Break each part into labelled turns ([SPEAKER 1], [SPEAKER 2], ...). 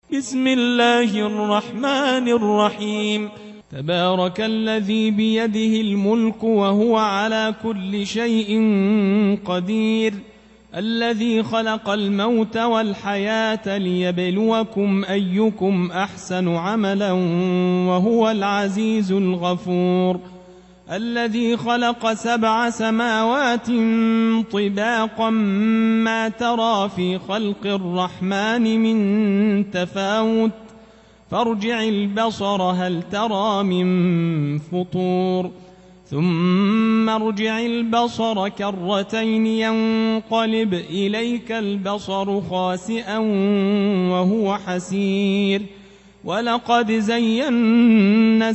[SPEAKER 1] بسم الله الرحمن الرحيم. تبارك الذي بيده الملك وهو على كل شيء قدير، الذي خلق الموت والحياة ليبلوكم أيكم أحسن عملا وهو العزيز الغفور، الذي خلق 7 سماوات طباقا ما ترى في خلق الرحمن من تفاوت فارجع البصر هل ترى من فطور ثم ارجع البصر كرتين ينقلب إليك البصر خاسئا وهو حسير، ولقد زينا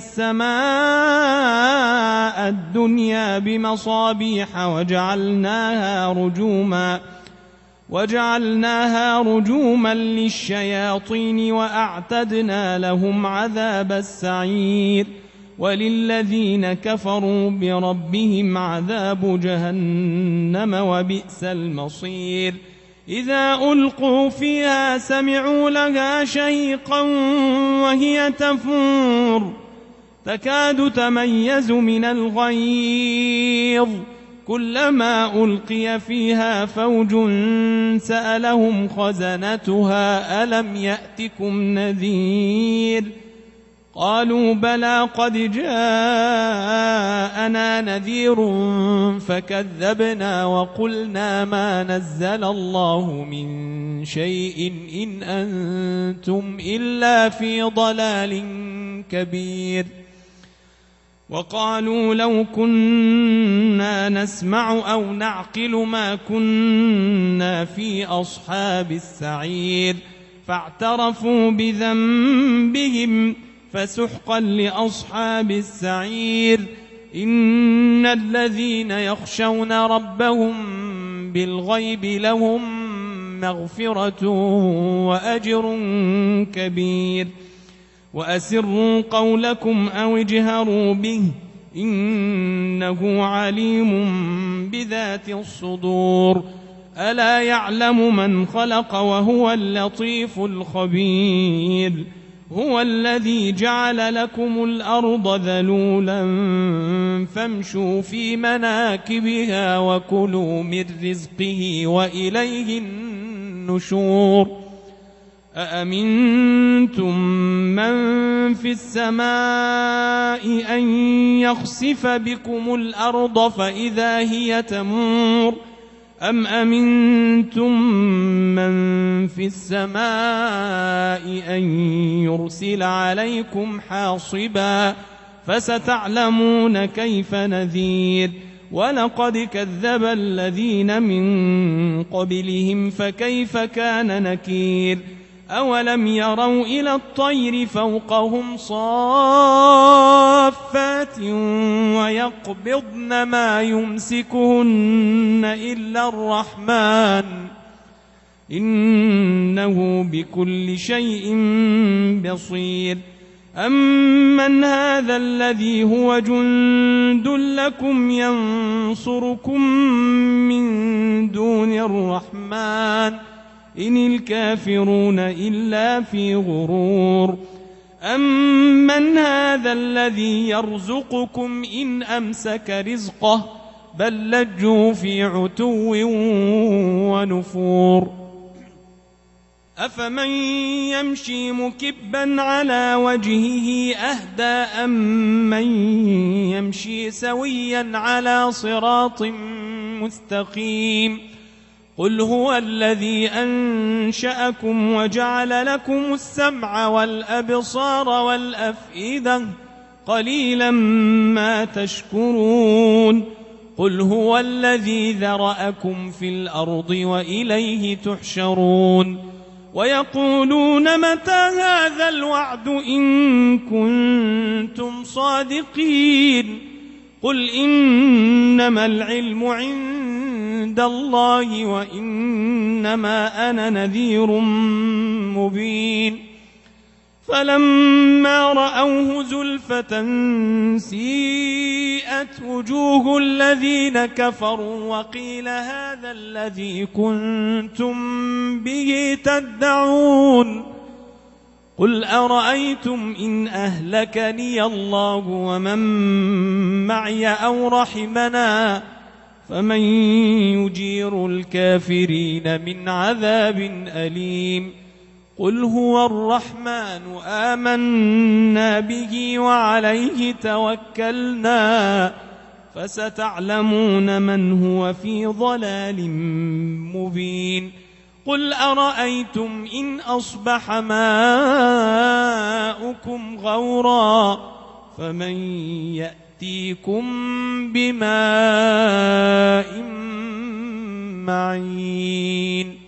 [SPEAKER 1] السماء الدنيا بمصابيح وجعلناها رجوما للشياطين وأعتدنا لهم عذاب السعير، وللذين كفروا بربهم عذاب جهنم وبئس المصير. إذا ألقوا فيها سمعوا لها شهيقا وهي تفور تكاد تميز من الغيظ، كلما ألقي فيها فوج سألهم خزنتها ألم يأتكم نذير؟ قالوا بلى قد جاءنا نذير فكذبنا وقلنا ما نزل الله من شيء إن أنتم إلا في ضلال كبير. وقالوا لو كنا نسمع أو نعقل ما كنا في أصحاب السعير، فاعترفوا بذنبهم فسحقا لأصحاب السعير. إن الذين يخشون ربهم بالغيب لهم مغفرة وأجر كبير. وأسروا قولكم أو اجهروا به إنه عليم بذات الصدور. ألا يعلم من خلق وهو اللطيف الخبير. هو الذي جعل لكم الأرض ذلولا فامشوا في مناكبها وكلوا من رزقه وإليه النشور. أأمنتم من في السماء أن يخسف بكم الأرض فإذا هي تمور، أم أمنتم من في السماء أن يرسل عليكم حاصبا فستعلمون كيف نذير. ولقد كذب الذين من قبلهم فكيف كان نكير. أولم يروا إلى الطير فوقهم صافات ويقبضن ما يمسكهن إلا الرحمن إنه بكل شيء بصير. أمن هذا الذي هو جند لكم ينصركم من دون الرحمن إن الكافرون إلا في غرور. أمن هذا الذي يرزقكم إن أمسك رزقه بل لجوا في عتو ونفور. أفمن يمشي مكبا على وجهه أهدى أمن يمشي سويا على صراط مستقيم. قل هو الذي أنشأكم وجعل لكم السمع والأبصار والأفئدة قليلا ما تشكرون. قل هو الذي ذرأكم في الأرض وإليه تحشرون. ويقولون متى هذا الوعد إن كنتم صادقين. قل إنما العلم عند الله وإنما أنا نذير مبين. فلما رأوه زلفة سيئت وجوه الذين كفروا وقيل هذا الذي كنتم به تدعون. قل أرأيتم إن أهلكني الله ومن معي أو رحمنا فمن يجير الكافرين من عذاب أليم قل هو الرحمن آمنا به وعليه توكلنا فستعلمون من هو في ضلال مبين قل أرأيتم إن أصبح ماؤكم غورا فمن يأتيكم بماء معين